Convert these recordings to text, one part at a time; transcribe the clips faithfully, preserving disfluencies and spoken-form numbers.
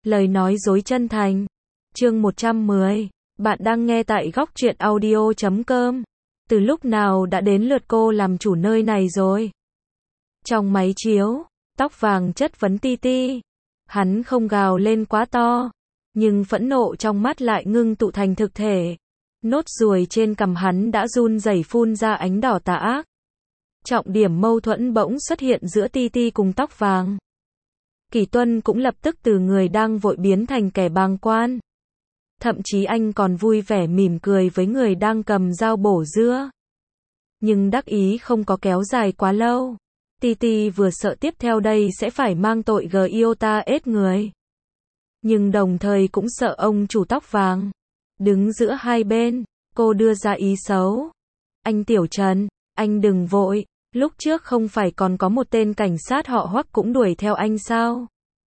Lời nói dối chân thành. Chương một trăm mười. Bạn đang nghe tại góc truyện audio chấm com. Từ lúc nào đã đến lượt cô làm chủ nơi này rồi? Trong máy chiếu, tóc vàng chất vấn Ti Ti. Hắn không gào lên quá to, nhưng phẫn nộ trong mắt lại ngưng tụ thành thực thể. Nốt ruồi trên cằm hắn đã run rẩy phun ra ánh đỏ tà ác. Trọng điểm mâu thuẫn bỗng xuất hiện giữa Ti Ti cùng tóc vàng. Kỷ Tuân cũng lập tức từ người đang vội biến thành kẻ bàng quan. Thậm chí anh còn vui vẻ mỉm cười với người đang cầm dao bổ dưa. Nhưng đắc ý không có kéo dài quá lâu. Ti Ti vừa sợ tiếp theo đây sẽ phải mang tội gờ yêu ta ết người. Nhưng đồng thời cũng sợ ông chủ tóc vàng. Đứng giữa hai bên, cô đưa ra ý xấu. Anh Tiểu Trần, anh đừng vội. Lúc trước không phải còn có một tên cảnh sát họ Hoắc cũng đuổi theo anh sao?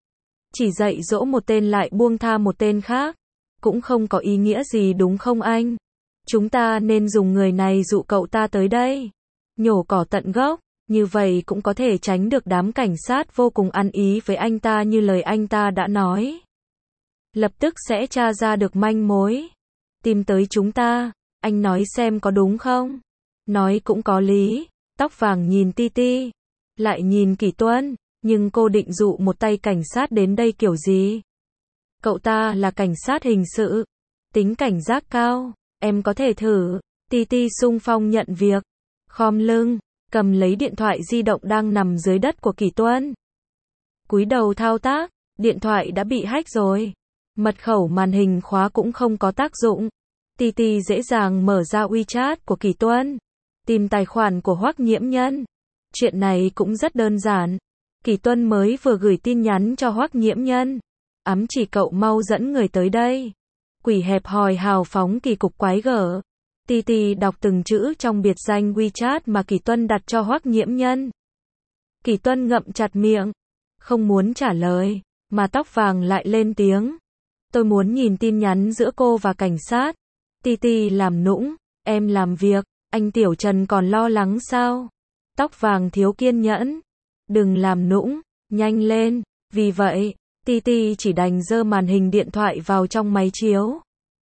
Chỉ dạy dỗ một tên lại buông tha một tên khác. Cũng không có ý nghĩa gì đúng không anh? Chúng ta nên dùng người này dụ cậu ta tới đây. Nhổ cỏ tận gốc, như vậy cũng có thể tránh được đám cảnh sát vô cùng ăn ý với anh ta như lời anh ta đã nói. Lập tức sẽ tra ra được manh mối. Tìm tới chúng ta, anh nói xem có đúng không? Nói cũng có lý. Tóc vàng nhìn Ti Ti, lại nhìn Kỷ Tuân, nhưng cô định dụ một tay cảnh sát đến đây kiểu gì? Cậu ta là cảnh sát hình sự, tính cảnh giác cao, em có thể thử. Ti Ti xung phong nhận việc, khom lưng, cầm lấy điện thoại di động đang nằm dưới đất của Kỷ Tuân. Cúi đầu thao tác, điện thoại đã bị hack rồi. Mật khẩu màn hình khóa cũng không có tác dụng. Ti Ti dễ dàng mở ra WeChat của Kỷ Tuân. Tìm tài khoản của Hoắc Nhiễm Nhân. Chuyện này cũng rất đơn giản. Kỷ Tuân mới vừa gửi tin nhắn cho Hoắc Nhiễm Nhân. Ám chỉ cậu mau dẫn người tới đây. Quỷ hẹp hòi hào phóng kỳ cục quái gở. Ti Ti đọc từng chữ trong biệt danh WeChat mà Kỷ Tuân đặt cho Hoắc Nhiễm Nhân. Kỷ Tuân ngậm chặt miệng, không muốn trả lời, mà tóc vàng lại lên tiếng. Tôi muốn nhìn tin nhắn giữa cô và cảnh sát. Ti Ti làm nũng, em làm việc. Anh Tiểu Trần còn lo lắng sao? Tóc vàng thiếu kiên nhẫn. Đừng làm nũng, nhanh lên. Vì vậy, Ti Ti chỉ đành giơ màn hình điện thoại vào trong máy chiếu.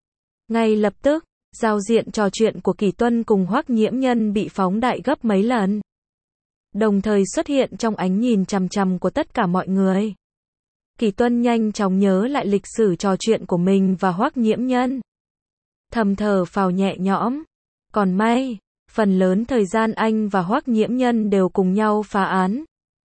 Ngay lập tức, giao diện trò chuyện của Kỷ Tuân cùng Hoắc Nhiễm Nhân bị phóng đại gấp mấy lần. Đồng thời xuất hiện trong ánh nhìn chằm chằm của tất cả mọi người. Kỷ Tuân nhanh chóng nhớ lại lịch sử trò chuyện của mình và Hoắc Nhiễm Nhân. Thầm thở phào nhẹ nhõm. Còn may, phần lớn thời gian anh và Hoắc Nhiễm Nhân đều cùng nhau phá án.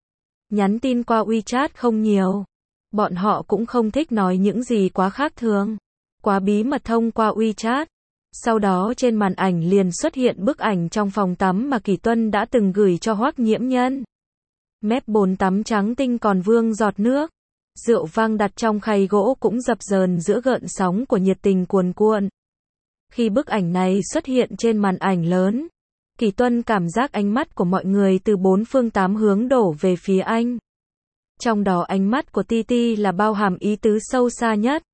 Nhắn tin qua WeChat không nhiều. Bọn họ cũng không thích nói những gì quá khác thường, quá bí mật thông qua WeChat. Sau đó trên màn ảnh liền xuất hiện bức ảnh trong phòng tắm mà Kỷ Tuân đã từng gửi cho Hoắc Nhiễm Nhân. Mép bồn tắm trắng tinh còn vương giọt nước. Rượu vang đặt trong khay gỗ cũng dập dờn giữa gợn sóng của nhiệt tình cuồn cuộn. Khi bức ảnh này xuất hiện trên màn ảnh lớn, Kỷ Tuân cảm giác ánh mắt của mọi người từ bốn phương tám hướng đổ về phía anh. Trong đó ánh mắt của Ti Ti là bao hàm ý tứ sâu xa nhất.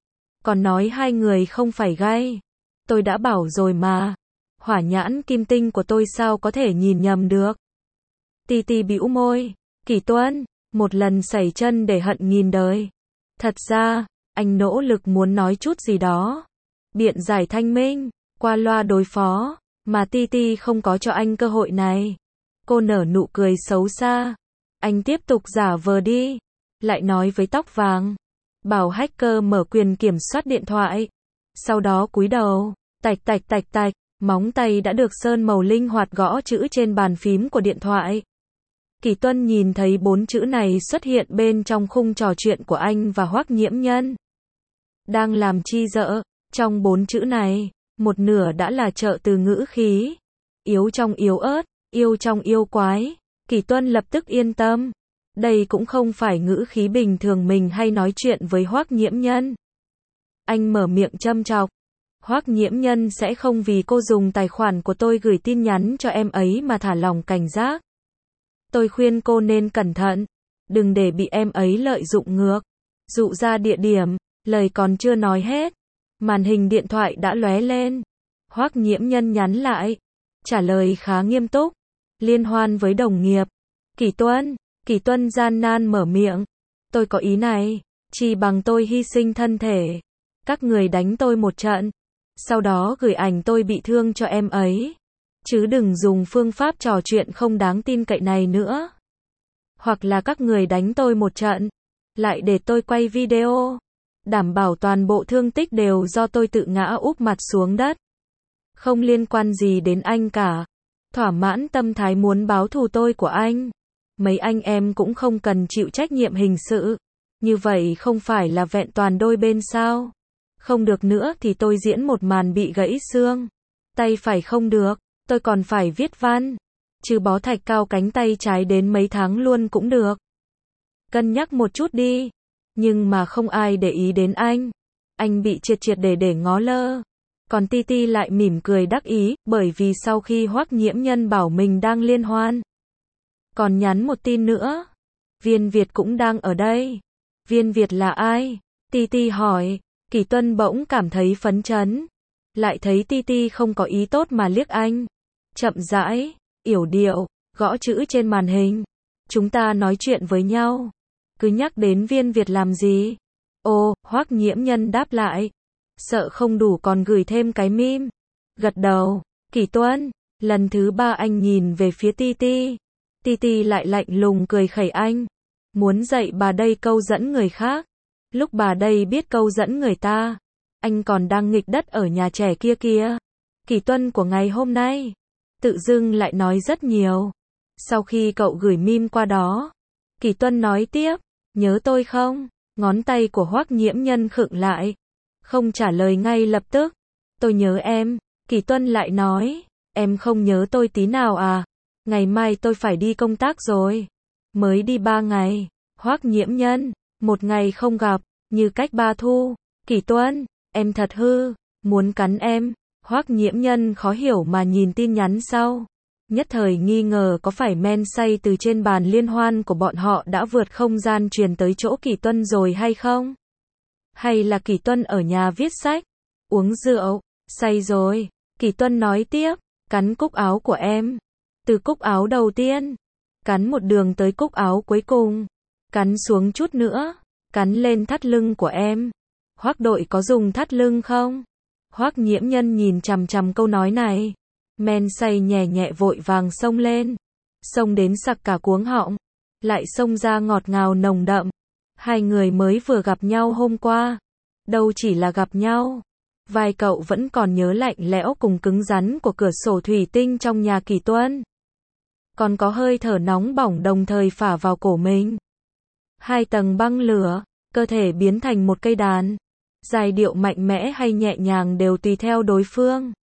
Còn nói hai người không phải gay. Tôi đã bảo rồi mà. Hỏa nhãn kim tinh của tôi sao có thể nhìn nhầm được. Ti Ti bĩu môi. Kỷ Tuân, một lần sẩy chân để hận nghìn đời. Thật ra, anh nỗ lực muốn nói chút gì đó. Biện giải thanh minh, qua loa đối phó, mà Ti Ti không có cho anh cơ hội này. Cô nở nụ cười xấu xa. Anh tiếp tục giả vờ đi. Lại nói với tóc vàng. Bảo hacker mở quyền kiểm soát điện thoại. Sau đó cúi đầu, tạch tạch tạch tạch, móng tay đã được sơn màu linh hoạt gõ chữ trên bàn phím của điện thoại. Kỷ Tuân nhìn thấy bốn chữ này xuất hiện bên trong khung trò chuyện của anh và Hoắc Nhiễm Nhân. Đang làm chi dợ? Trong bốn chữ này, một nửa đã là trợ từ ngữ khí. Yếu trong yếu ớt, yêu trong yêu quái. Kỷ Tuân lập tức yên tâm. Đây cũng không phải ngữ khí bình thường mình hay nói chuyện với Hoắc Nhiễm Nhân. Anh mở miệng châm chọc. Hoắc Nhiễm Nhân sẽ không vì cô dùng tài khoản của tôi gửi tin nhắn cho em ấy mà thả lỏng cảnh giác. Tôi khuyên cô nên cẩn thận. Đừng để bị em ấy lợi dụng ngược. Dụ ra địa điểm, lời còn chưa nói hết. Màn hình điện thoại đã lóe lên. Hoắc Nhiễm Nhân nhắn lại. Trả lời khá nghiêm túc. Liên hoan với đồng nghiệp. Kỷ Tuân. Kỷ Tuân gian nan mở miệng. Tôi có ý này. Chỉ bằng tôi hy sinh thân thể. Các người đánh tôi một trận. Sau đó gửi ảnh tôi bị thương cho em ấy. Chứ đừng dùng phương pháp trò chuyện không đáng tin cậy này nữa. Hoặc là các người đánh tôi một trận. Lại để tôi quay video. Đảm bảo toàn bộ thương tích đều do tôi tự ngã úp mặt xuống đất. Không liên quan gì đến anh cả. Thỏa mãn tâm thái muốn báo thù tôi của anh. Mấy anh em cũng không cần chịu trách nhiệm hình sự. Như vậy không phải là vẹn toàn đôi bên sao? Không được nữa thì tôi diễn một màn bị gãy xương. Tay phải không được, tôi còn phải viết văn. Chứ bó thạch cao cánh tay trái đến mấy tháng luôn cũng được. Cân nhắc một chút đi. Nhưng mà không ai để ý đến anh. Anh bị triệt triệt để để ngó lơ. Còn Ti Ti lại mỉm cười đắc ý, bởi vì sau khi Hoắc Nhiễm Nhân bảo mình đang liên hoan. Còn nhắn một tin nữa. Viên Việt cũng đang ở đây. Viên Việt là ai? Ti Ti hỏi. Kỳ Tuân bỗng cảm thấy phấn chấn. Lại thấy Ti Ti không có ý tốt mà liếc anh. Chậm rãi, yểu điệu, gõ chữ trên màn hình. Chúng ta nói chuyện với nhau. Cứ nhắc đến Viên Việt làm gì? Ồ, Hoắc Nhiễm Nhân đáp lại. Sợ không đủ còn gửi thêm cái meme. Gật đầu. Kỳ Tuân. Lần thứ ba anh nhìn về phía Ti Ti. Ti Ti lại lạnh lùng cười khẩy anh. Muốn dạy bà đây câu dẫn người khác. Lúc bà đây biết câu dẫn người ta. Anh còn đang nghịch đất ở nhà trẻ kia kia. Kỳ Tuân của ngày hôm nay. Tự dưng lại nói rất nhiều. Sau khi cậu gửi meme qua đó. Kỳ Tuân nói tiếp. Nhớ tôi không? Ngón tay của Hoắc Nhiễm Nhân khựng lại. Không trả lời ngay lập tức. Tôi nhớ em. Kỳ Tuân lại nói. Em không nhớ tôi tí nào à? Ngày mai tôi phải đi công tác rồi. Mới đi ba ngày. Hoắc Nhiễm Nhân. Một ngày không gặp. Như cách ba thu. Kỳ Tuân. Em thật hư. Muốn cắn em. Hoắc Nhiễm Nhân khó hiểu mà nhìn tin nhắn sau. Nhất thời nghi ngờ có phải men say từ trên bàn liên hoan của bọn họ đã vượt không gian truyền tới chỗ Kỳ Tuân rồi hay không? Hay là Kỳ Tuân ở nhà viết sách, uống rượu, say rồi? Kỳ Tuân nói tiếp, cắn cúc áo của em. Từ cúc áo đầu tiên, cắn một đường tới cúc áo cuối cùng, cắn xuống chút nữa, cắn lên thắt lưng của em. Hoắc đội có dùng thắt lưng không? Hoắc Nhiễm Nhân nhìn chằm chằm câu nói này. Men say nhẹ nhẹ vội vàng xông lên. Xông đến sặc cả cuống họng. Lại xông ra ngọt ngào nồng đậm. Hai người mới vừa gặp nhau hôm qua. Đâu chỉ là gặp nhau. Vai cậu vẫn còn nhớ lạnh lẽo cùng cứng rắn của cửa sổ thủy tinh trong nhà Kỳ Tuân. Còn có hơi thở nóng bỏng đồng thời phả vào cổ mình. Hai tầng băng lửa, cơ thể biến thành một cây đàn. Giai điệu mạnh mẽ hay nhẹ nhàng đều tùy theo đối phương.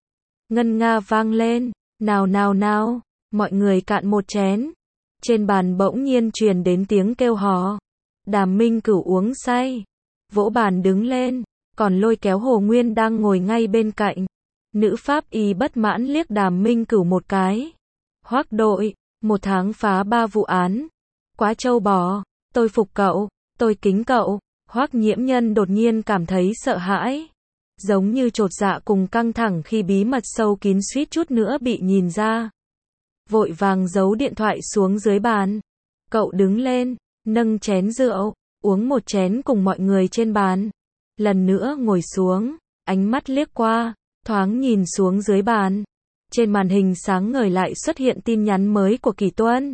Ngân nga vang lên, nào nào nào, mọi người cạn một chén. Trên bàn bỗng nhiên truyền đến tiếng kêu hò. Đàm Minh Cửu uống say, vỗ bàn đứng lên, còn lôi kéo Hồ Nguyên đang ngồi ngay bên cạnh. Nữ pháp y bất mãn liếc Đàm Minh Cửu một cái. Hoắc đội, một tháng phá ba vụ án. Quá trâu bò, tôi phục cậu, tôi kính cậu. Hoắc Nhiễm Nhân đột nhiên cảm thấy sợ hãi. Giống như chột dạ cùng căng thẳng khi bí mật sâu kín suýt chút nữa bị nhìn ra. Vội vàng giấu điện thoại xuống dưới bàn. Cậu đứng lên, nâng chén rượu, uống một chén cùng mọi người trên bàn. Lần nữa ngồi xuống, ánh mắt liếc qua, thoáng nhìn xuống dưới bàn. Trên màn hình sáng ngời lại xuất hiện tin nhắn mới của Kỳ Tuân.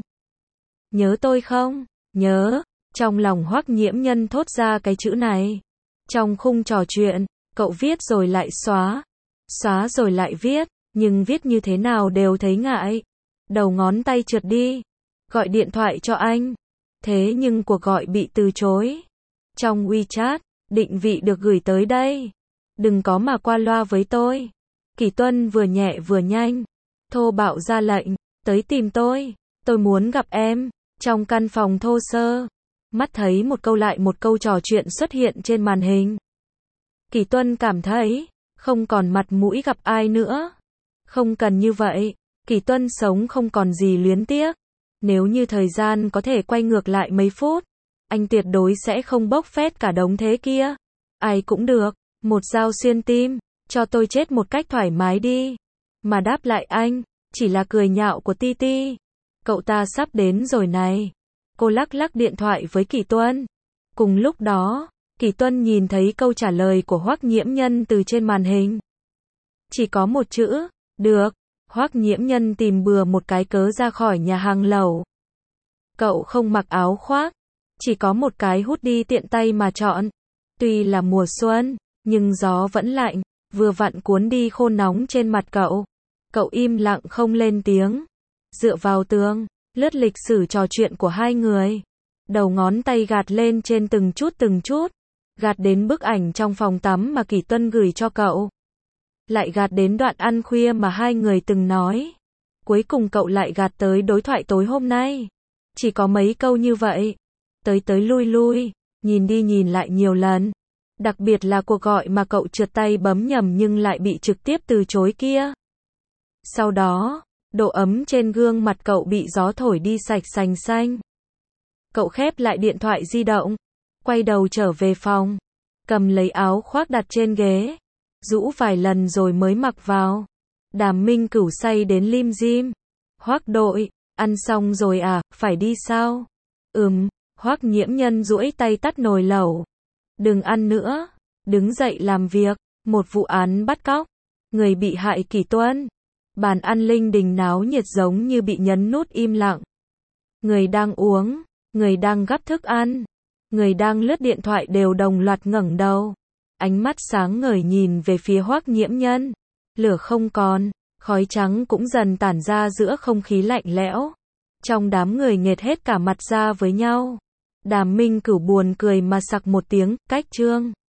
Nhớ tôi không? Nhớ. Trong lòng Hoắc Nhiễm Nhân thốt ra cái chữ này. Trong khung trò chuyện, cậu viết rồi lại xóa. Xóa rồi lại viết, nhưng viết như thế nào đều thấy ngại. Đầu ngón tay trượt đi. Gọi điện thoại cho anh. Thế nhưng cuộc gọi bị từ chối. Trong WeChat, định vị được gửi tới đây. Đừng có mà qua loa với tôi. Kỳ Tuân vừa nhẹ vừa nhanh. Thô bạo ra lệnh, tới tìm tôi. Tôi muốn gặp em. Trong căn phòng thô sơ. Mắt thấy một câu lại một câu trò chuyện xuất hiện trên màn hình. Kỳ Tuân cảm thấy, không còn mặt mũi gặp ai nữa. Không cần như vậy. Kỳ Tuân sống không còn gì luyến tiếc. Nếu như thời gian có thể quay ngược lại mấy phút, anh tuyệt đối sẽ không bốc phét cả đống thế kia. Ai cũng được, một dao xuyên tim, cho tôi chết một cách thoải mái đi. Mà đáp lại anh, chỉ là cười nhạo của Ti Ti. Cậu ta sắp đến rồi này. Cô lắc lắc điện thoại với Kỳ Tuân. Cùng lúc đó, Kỷ Tuân nhìn thấy câu trả lời của Hoắc Nhiễm Nhân từ trên màn hình. Chỉ có một chữ, được. Hoắc Nhiễm Nhân tìm bừa một cái cớ ra khỏi nhà hàng lẩu. Cậu không mặc áo khoác, chỉ có một cái hoodie tiện tay mà chọn. Tuy là mùa xuân, nhưng gió vẫn lạnh, vừa vặn cuốn đi khô nóng trên mặt cậu. Cậu im lặng không lên tiếng, dựa vào tường, lướt lịch sử trò chuyện của hai người. Đầu ngón tay gạt lên trên từng chút từng chút, gạt đến bức ảnh trong phòng tắm mà Kỷ Tuân gửi cho cậu. Lại gạt đến đoạn ăn khuya mà hai người từng nói. Cuối cùng cậu lại gạt tới đối thoại tối hôm nay. Chỉ có mấy câu như vậy. Tới tới lui lui, nhìn đi nhìn lại nhiều lần. Đặc biệt là cuộc gọi mà cậu trượt tay bấm nhầm nhưng lại bị trực tiếp từ chối kia. Sau đó, độ ấm trên gương mặt cậu bị gió thổi đi sạch sành xanh. Cậu khép lại điện thoại di động, quay đầu trở về phòng, cầm lấy áo khoác đặt trên ghế, rũ vài lần rồi mới mặc vào. Đàm Minh Cửu say đến lim dim. Hoắc đội, ăn xong rồi à, phải đi sao? Ừm, Hoắc Nhiễm Nhân duỗi tay tắt nồi lẩu. Đừng ăn nữa, đứng dậy làm việc, một vụ án bắt cóc, người bị hại Kỷ Tuân. Bàn ăn linh đình náo nhiệt giống như bị nhấn nút im lặng. Người đang uống, người đang gắp thức ăn, người đang lướt điện thoại đều đồng loạt ngẩng đầu. Ánh mắt sáng ngời nhìn về phía Hoắc Nhiễm Nhân. Lửa không còn, khói trắng cũng dần tản ra giữa không khí lạnh lẽo. Trong đám người nghệt hết cả mặt ra với nhau. Đàm Minh Cửu buồn cười mà sặc một tiếng, cách chương.